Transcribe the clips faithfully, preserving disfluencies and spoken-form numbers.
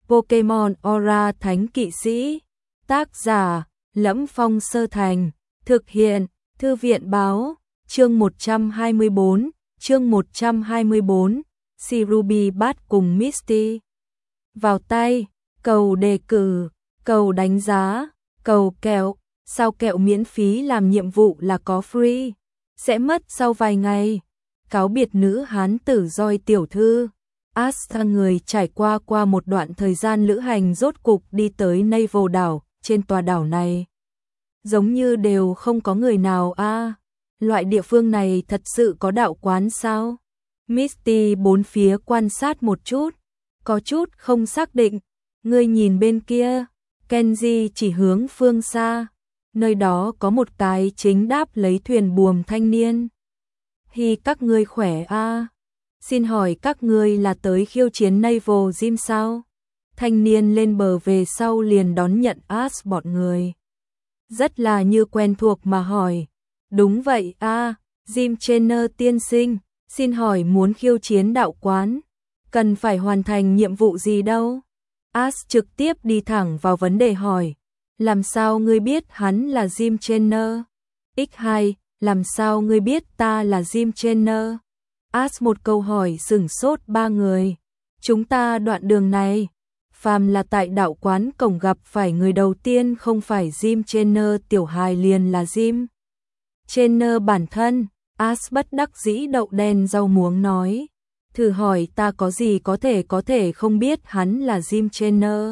Pokemon Aura Thánh Kỵ Sĩ. Tác giả: Lẫm Phong Sơ Thành. Thực hiện: Thư viện báo. Chương một trăm hai mươi bốn. Chương một trăm hai mươi bốn. Ruby Bat cùng Misty. Vào tay. Cầu đề cử, cầu đánh giá, cầu kẹo. Sao kẹo miễn phí làm nhiệm vụ là có free. Sẽ mất sau vài ngày. Cáo biệt nữ hán tử Joy tiểu thư. Asta người trải qua qua một đoạn thời gian lữ hành rốt cục đi tới Navel đảo. Trên tòa đảo này giống như đều không có người nào a. À, loại địa phương này thật sự có đạo quán sao? Misty bốn phía quan sát một chút, có chút không xác định. Ngươi nhìn bên kia. Kenji chỉ hướng phương xa. Nơi đó có một cái chính đáp lấy thuyền buồm thanh niên. Hi, các ngươi khỏe a? À? Xin hỏi các ngươi là tới khiêu chiến Navel Gym sao? Thanh niên lên bờ về sau liền đón nhận Ash bọn người. Rất là như quen thuộc mà hỏi. Đúng vậy a, à, Gym Trainer tiên sinh, xin hỏi muốn khiêu chiến đạo quán, cần phải hoàn thành nhiệm vụ gì đâu? Ash trực tiếp đi thẳng vào vấn đề hỏi. Làm sao ngươi biết hắn là Gym Trainer? ích hai, làm sao ngươi biết ta là Gym Trainer? Ash một câu hỏi sửng sốt ba người. Chúng ta đoạn đường này, phàm là tại đạo quán cổng gặp phải người đầu tiên không phải Gym Trainer tiểu hài liền là Gym Trainer bản thân. Ash bất đắc dĩ đậu đen rau muống nói. Thử hỏi ta có gì có thể có thể không biết hắn là Gym Trainer.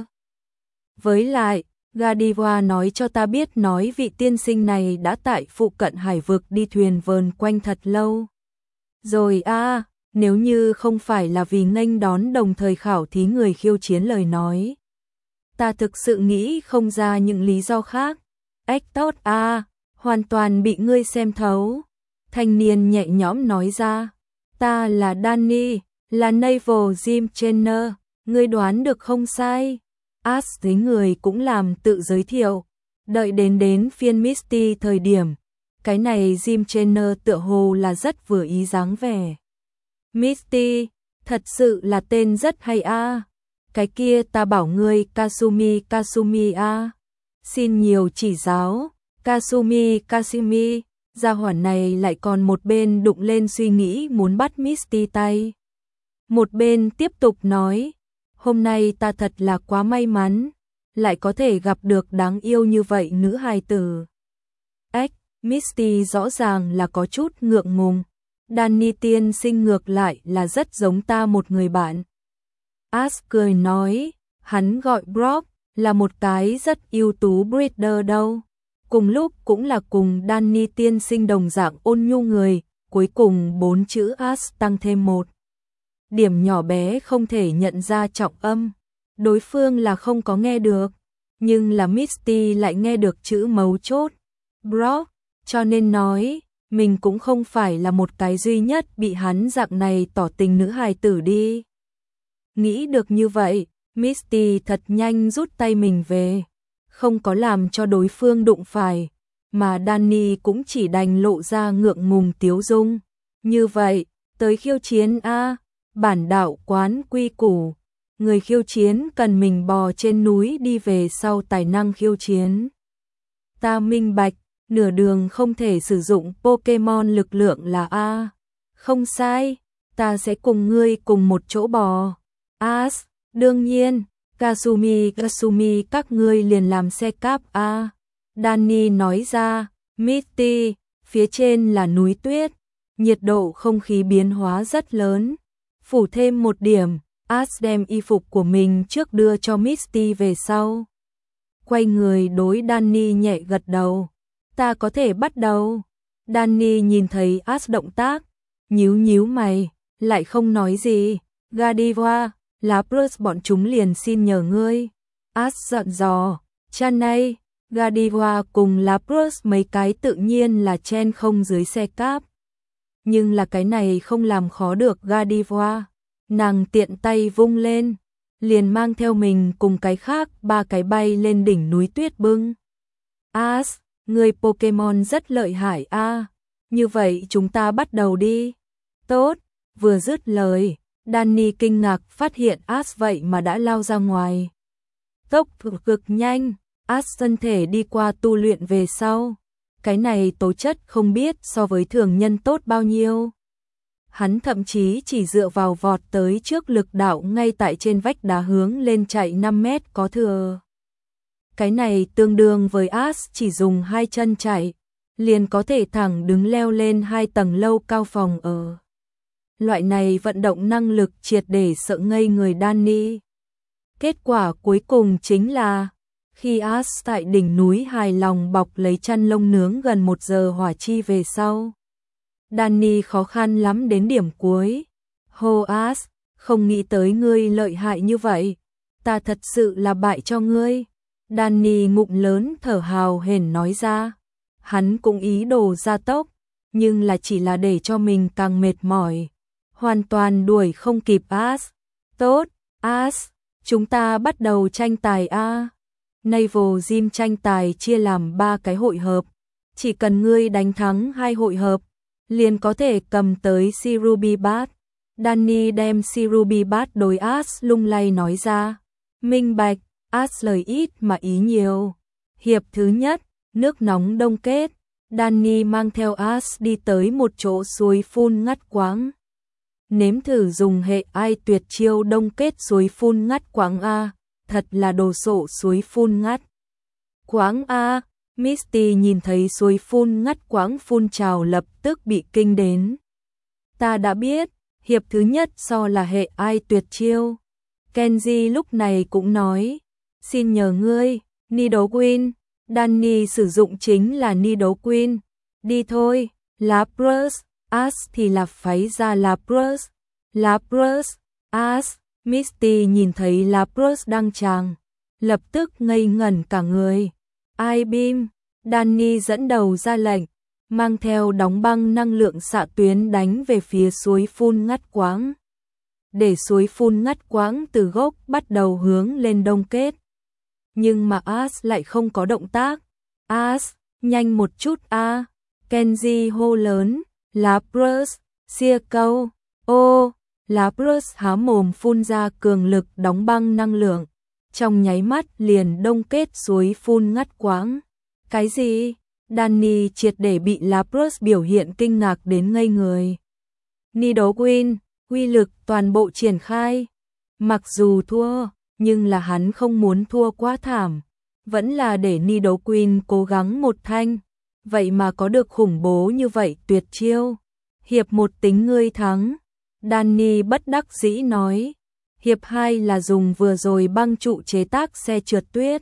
Với lại, Godiva nói cho ta biết nói vị tiên sinh này đã tại phụ cận hải vực đi thuyền vờn quanh thật lâu. Rồi a, à, nếu như không phải là vì nghênh đón đồng thời khảo thí người khiêu chiến lời nói, ta thực sự nghĩ không ra những lý do khác. Ếch tốt a, à, hoàn toàn bị ngươi xem thấu. Thanh niên nhẹ nhõm nói ra. Ta là Danny, là Navel Gym Trainer, ngươi đoán được không sai. Ash thấy người cũng làm tự giới thiệu. Đợi đến đến phiên Misty thời điểm, cái này Gym Trainer tựa hồ là rất vừa ý dáng vẻ. Misty, thật sự là tên rất hay a. À. Cái kia ta bảo ngươi Kasumi Kasumi a. À. Xin nhiều chỉ giáo. Kasumi Kasumi. Gia hỏa này lại còn một bên đụng lên suy nghĩ muốn bắt Misty tay. Một bên tiếp tục nói. Hôm nay ta thật là quá may mắn, lại có thể gặp được đáng yêu như vậy nữ hài tử. Ếch, Misty rõ ràng là có chút ngượng ngùng. Danny tiên sinh ngược lại là rất giống ta một người bạn. Ash cười nói, hắn gọi Brock, là một cái rất ưu tú breeder đâu. Cùng lúc cũng là cùng Danny tiên sinh đồng dạng ôn nhu người, cuối cùng bốn chữ Ash tăng thêm một điểm nhỏ bé không thể nhận ra trọng âm. Đối phương là không có nghe được, nhưng là Misty lại nghe được chữ mấu chốt. Brock, cho nên nói, mình cũng không phải là một cái duy nhất bị hắn dạng này tỏ tình nữ hài tử đi. Nghĩ được như vậy, Misty thật nhanh rút tay mình về, không có làm cho đối phương đụng phải, mà Danny cũng chỉ đành lộ ra ngượng ngùng tiếu dung. Như vậy, tới khiêu chiến a, bản đạo quán quy củ, người khiêu chiến cần mình bò trên núi đi về sau tài năng khiêu chiến. Ta minh bạch, nửa đường không thể sử dụng Pokemon lực lượng là A. Không sai, ta sẽ cùng ngươi cùng một chỗ bò. Ash, đương nhiên, Kasumi Kasumi các ngươi liền làm xe cáp A. Danny nói ra, Misty, phía trên là núi tuyết, nhiệt độ không khí biến hóa rất lớn. Phủ thêm một điểm, Ash đem y phục của mình trước đưa cho Misty về sau. Quay người đối Danny nhẹ gật đầu. Ta có thể bắt đầu. Danny nhìn thấy Ash động tác, nhíu nhíu mày, lại không nói gì. Godiva, Lapras bọn chúng liền xin nhờ ngươi. Ash giận dò, Chanay, Godiva cùng Lapras mấy cái tự nhiên là chen không dưới xe cáp. Nhưng là cái này không làm khó được Godiva. Nàng tiện tay vung lên, liền mang theo mình cùng cái khác ba cái bay lên đỉnh núi tuyết bưng. Ash, người Pokemon rất lợi hại a. À. Như vậy chúng ta bắt đầu đi. Tốt, vừa dứt lời, Danny kinh ngạc phát hiện Ash vậy mà đã lao ra ngoài. Tốc cực nhanh, Ash thân thể đi qua tu luyện về sau. Cái này tố chất không biết so với thường nhân tốt bao nhiêu. Hắn thậm chí chỉ dựa vào vọt tới trước lực đạo ngay tại trên vách đá hướng lên chạy năm mét có thừa. Cái này tương đương với Ash chỉ dùng hai chân chạy, liền có thể thẳng đứng leo lên hai tầng lâu cao phòng ở. Loại này vận động năng lực triệt để sợ ngây người Danny. Kết quả cuối cùng chính là, khi Ash tại đỉnh núi hài lòng bọc lấy chăn lông nướng gần một giờ hỏa chi về sau. Danny khó khăn lắm đến điểm cuối. Hô Ash, không nghĩ tới ngươi lợi hại như vậy. Ta thật sự là bại cho ngươi. Danny ngụm lớn thở hào hển nói ra. Hắn cũng ý đồ ra tốc, nhưng là chỉ là để cho mình càng mệt mỏi. Hoàn toàn đuổi không kịp Ash. Tốt, Ash, chúng ta bắt đầu tranh tài a. Naval Gym tranh tài chia làm ba cái hội hợp. Chỉ cần ngươi đánh thắng hai hội hợp, liền có thể cầm tới Sirubi Bát. Danny đem Sirubi Bát đối Ash lung lay nói ra. Minh bạch, Ash lời ít mà ý nhiều. Hiệp thứ nhất, nước nóng đông kết. Danny mang theo Ash đi tới một chỗ suối phun ngắt quãng. Nếm thử dùng hệ ai tuyệt chiêu đông kết suối phun ngắt quãng A. Thật là đồ sộ suối phun ngắt quãng A. Misty nhìn thấy suối phun ngắt quãng phun trào lập tức bị kinh đến. Ta đã biết, hiệp thứ nhất so là hệ ai tuyệt chiêu. Kenji lúc này cũng nói, xin nhờ ngươi, Nidoqueen. Danny sử dụng chính là Nidoqueen. Đi thôi, Lapras. Ash thì là phái ra Lapras. Lapras, Ash. Misty nhìn thấy Lapras đang tràng, lập tức ngây ngẩn cả người. Ice Beam, Danny dẫn đầu ra lệnh, mang theo đóng băng năng lượng xạ tuyến đánh về phía suối phun ngắt quãng. Để suối phun ngắt quãng từ gốc bắt đầu hướng lên đông kết. Nhưng mà Ash lại không có động tác. Ash, nhanh một chút a. Kenji hô lớn, Lapras, xia câu, ô. Lapras há mồm phun ra cường lực đóng băng năng lượng, trong nháy mắt liền đông kết suối phun ngắt quãng. Cái gì? Danny triệt để bị Lapras biểu hiện kinh ngạc đến ngây người. Nidoqueen, uy lực toàn bộ triển khai. Mặc dù thua, nhưng là hắn không muốn thua quá thảm, vẫn là để Nidoqueen cố gắng một thanh. Vậy mà có được khủng bố như vậy tuyệt chiêu. Hiệp một tính ngươi thắng. Danny bất đắc dĩ nói. Hiệp hai là dùng vừa rồi băng trụ chế tác xe trượt tuyết.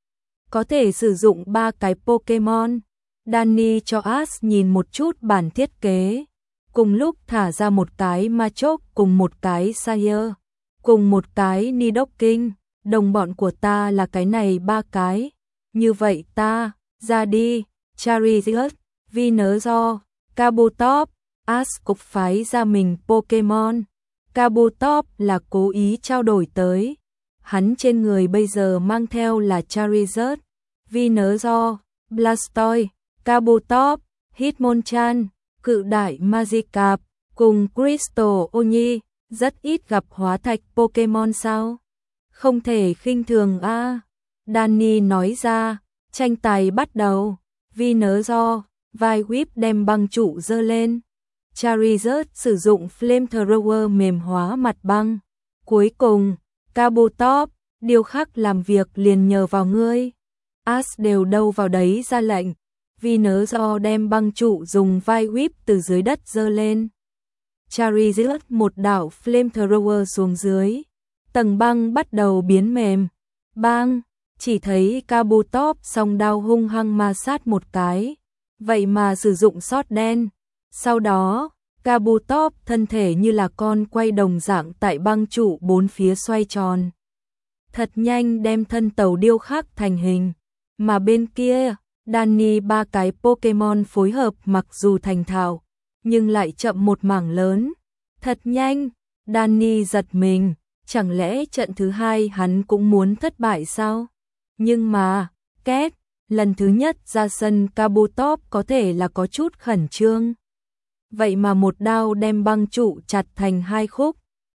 Có thể sử dụng ba cái Pokemon. Danny cho Ash nhìn một chút bản thiết kế. Cùng lúc thả ra một cái Machoke cùng một cái Sire. Cùng một cái Nidoking. Đồng bọn của ta là cái này ba cái. Như vậy ta, ra đi. Charizard, Venusaur, Kabutops. Ash cục phái ra mình Pokemon. Kabutops là cố ý trao đổi tới. Hắn trên người bây giờ mang theo là Charizard, Venusaur, Blastoise, Kabutops, Hitmonchan, cự đại Magikarp, cùng Crystal Oni. Rất ít gặp hóa thạch Pokemon sao? Không thể khinh thường a. À. Danny nói ra, tranh tài bắt đầu. Venusaur, vai whip đem băng trụ dơ lên. Charizard sử dụng Flamethrower mềm hóa mặt băng. Cuối cùng, Kabutops, điều khác làm việc liền nhờ vào ngươi. Ash đều đâu vào đấy ra lệnh. Venusaur đem băng trụ dùng vai whip từ dưới đất dơ lên. Charizard một đạo Flamethrower xuống dưới. Tầng băng bắt đầu biến mềm. Bang, chỉ thấy Kabutops song đao hung hăng ma sát một cái. Vậy mà sử dụng sót đen. Sau đó, Kabutops thân thể như là con quay đồng dạng tại băng trụ bốn phía xoay tròn. Thật nhanh đem thân tàu điêu khắc thành hình. Mà bên kia, Danny ba cái Pokemon phối hợp mặc dù thành thạo, nhưng lại chậm một mảng lớn. Thật nhanh, Danny giật mình, chẳng lẽ trận thứ hai hắn cũng muốn thất bại sao? Nhưng mà, két, lần thứ nhất ra sân Kabutops có thể là có chút khẩn trương. Vậy mà một đao đem băng trụ chặt thành hai khúc.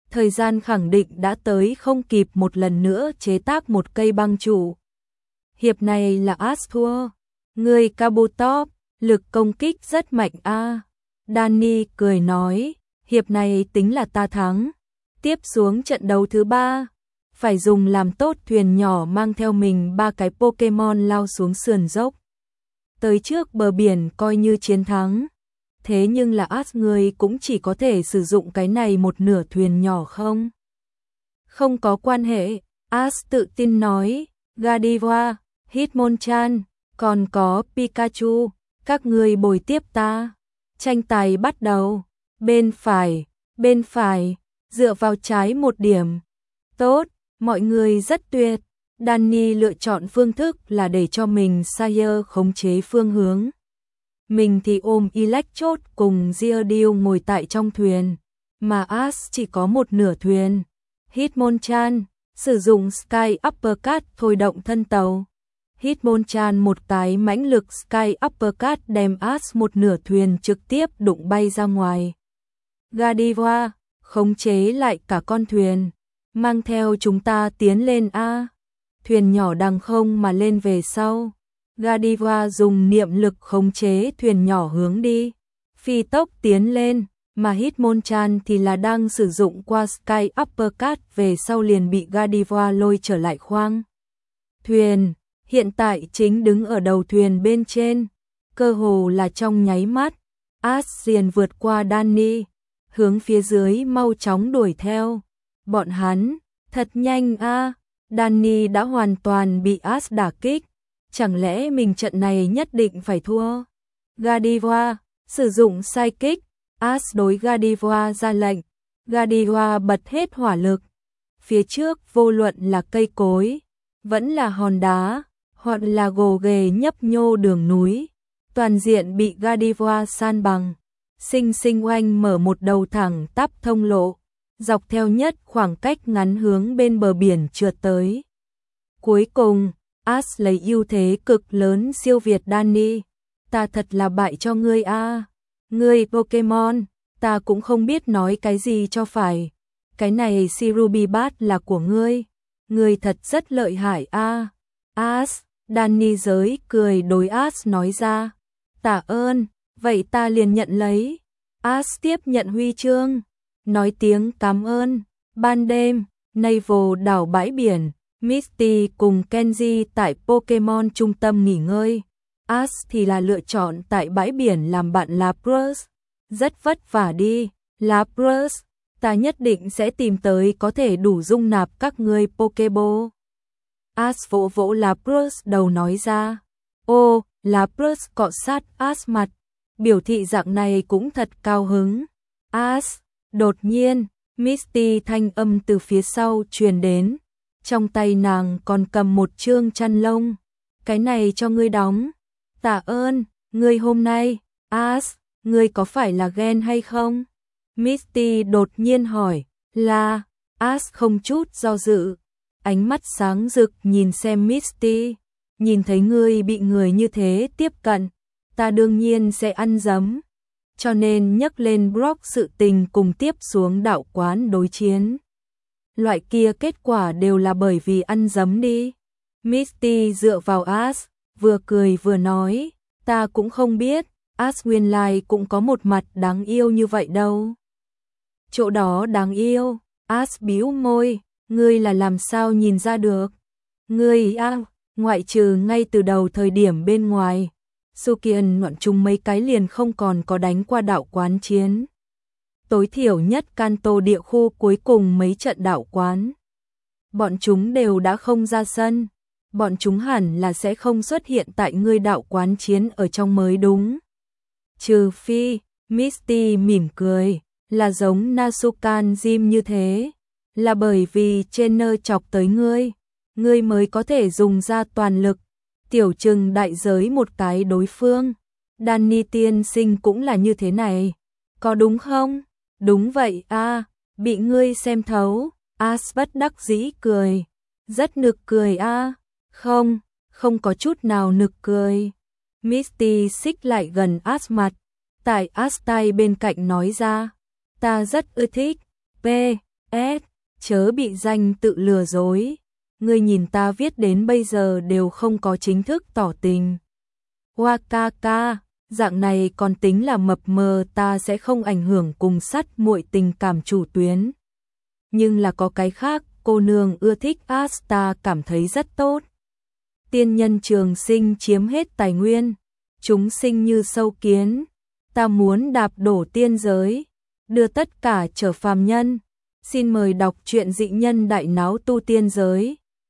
thời gian khẳng định đã tới, không kịp một lần nữa chế tác một cây băng trụ. Hiệp này là Ash thua. Người Kabutops, lực công kích rất mạnh a. À. Danny cười nói, hiệp này tính là ta thắng. Tiếp xuống trận đấu thứ ba, phải dùng làm tốt thuyền nhỏ mang theo mình ba cái Pokemon lao xuống sườn dốc. Tới trước bờ biển coi như chiến thắng. Thế nhưng là Ash, người cũng chỉ có thể sử dụng cái này một nửa thuyền nhỏ không? Không có quan hệ, Ash tự tin nói, Gardevoir, Hitmonchan, còn có Pikachu, các người bồi tiếp ta. Tranh tài bắt đầu, bên phải, bên phải, dựa vào trái một điểm. Tốt, mọi người rất tuyệt. Danny lựa chọn phương thức là để cho mình Sire khống chế phương hướng. Mình thì ôm Electrode cùng Geodude ngồi tại trong thuyền, mà Ash chỉ có một nửa thuyền. Hitmonchan sử dụng Sky Uppercut thôi động thân tàu. Hitmonchan một cái mãnh lực Sky Uppercut đem Ash một nửa thuyền trực tiếp đụng bay ra ngoài. Gardevoir khống chế lại cả con thuyền, mang theo chúng ta tiến lên a. Thuyền nhỏ đằng không mà lên về sau. Gardevoir dùng niệm lực khống chế thuyền nhỏ hướng đi, phi tốc tiến lên, mà Hitmonchan thì là đang sử dụng qua Sky Uppercut về sau liền bị Gardevoir lôi trở lại khoang. Thuyền hiện tại chính đứng ở đầu thuyền bên trên, cơ hồ là trong nháy mắt, Ash liền vượt qua Danny, hướng phía dưới mau chóng đuổi theo. Bọn hắn, thật nhanh a. À. Danny đã hoàn toàn bị Ash đả kích, chẳng lẽ mình trận này nhất định phải thua? Gardevoir sử dụng Psychic, Ash đối Gardevoir ra lệnh, Gardevoir bật hết hỏa lực. Phía trước vô luận là cây cối, vẫn là hòn đá, hoặc là gồ ghề nhấp nhô đường núi, toàn diện bị Gardevoir san bằng. Sinh sinh oanh mở một đầu thẳng tắp thông lộ, dọc theo nhất khoảng cách ngắn hướng bên bờ biển trượt tới. Cuối cùng, Ash lấy ưu thế cực lớn siêu việt Danny. Ta thật là bại cho ngươi a. À. Ngươi Pokemon, ta cũng không biết nói cái gì cho phải. Cái này Sirubibat là của ngươi. Ngươi thật rất lợi hại a. À. Ash, Danny giới cười đối Ash nói ra. Tạ ơn, vậy ta liền nhận lấy. Ash tiếp nhận huy chương, nói tiếng cảm ơn. Ban đêm, Naval đảo bãi biển, Misty cùng Kenji tại Pokemon trung tâm nghỉ ngơi. Ash thì là lựa chọn tại bãi biển làm bạn Lapras. Rất vất vả đi, Lapras, ta nhất định sẽ tìm tới có thể đủ dung nạp các ngươi Pokeball. Ash vỗ vỗ Lapras đầu nói ra. Ô, Lapras cọ sát Ash mặt, biểu thị dạng này cũng thật cao hứng. Ash, đột nhiên, Misty thanh âm từ phía sau truyền đến. Trong tay nàng còn cầm một chương chăn lông. Cái này cho ngươi đóng. Tạ ơn, ngươi hôm nay. Ash, ngươi có phải là ghen hay không? Misty đột nhiên hỏi. Là. Ash không chút do dự, ánh mắt sáng rực nhìn xem Misty. Nhìn thấy ngươi bị người như thế tiếp cận, ta đương nhiên sẽ ăn dấm. Cho nên nhắc lên Brock sự tình cùng tiếp xuống đạo quán đối chiến. Loại kia kết quả đều là bởi vì ăn dấm đi. Misty dựa vào Ash, vừa cười vừa nói, ta cũng không biết, Ash nguyên lai cũng có một mặt đáng yêu như vậy đâu. Chỗ đó đáng yêu, Ash bĩu môi, ngươi là làm sao nhìn ra được? Ngươi à, ngoại trừ ngay từ đầu thời điểm bên ngoài, Sukian loạn chung mấy cái liền không còn có đánh qua đạo quán chiến. Tối thiểu nhất Kanto địa khu cuối cùng mấy trận đạo quán, bọn chúng đều đã không ra sân. Bọn chúng hẳn là sẽ không xuất hiện tại ngươi đạo quán chiến ở trong mới đúng. Trừ phi, Misty mỉm cười, là giống Nasukan Jim như thế. Là bởi vì trainer chọc tới ngươi, ngươi mới có thể dùng ra toàn lực. Tiểu trừng đại giới một cái đối phương. Danny tiên sinh cũng là như thế này. Có đúng không? Đúng vậy a, à, bị ngươi xem thấu. Ash bất đắc dĩ cười. Rất nực cười a. À. Không, không có chút nào nực cười. Misty xích lại gần Ash mặt. Tại Ash tay bên cạnh nói ra. Ta rất ưa thích. P. S, chớ bị danh tự lừa dối. Ngươi nhìn ta viết đến bây giờ đều không có chính thức tỏ tình. Hoa ca ca, dạng này còn tính là mập mờ, ta sẽ không ảnh hưởng cùng sắt muội tình cảm chủ tuyến. Nhưng là có cái khác, cô nương ưa thích Asta cảm thấy rất tốt. Tiên nhân trường sinh chiếm hết tài nguyên, chúng sinh như sâu kiến, ta muốn đạp đổ tiên giới, đưa tất cả trở phàm nhân. Xin mời đọc truyện Dị Nhân Đại Náo Tu Tiên Giới.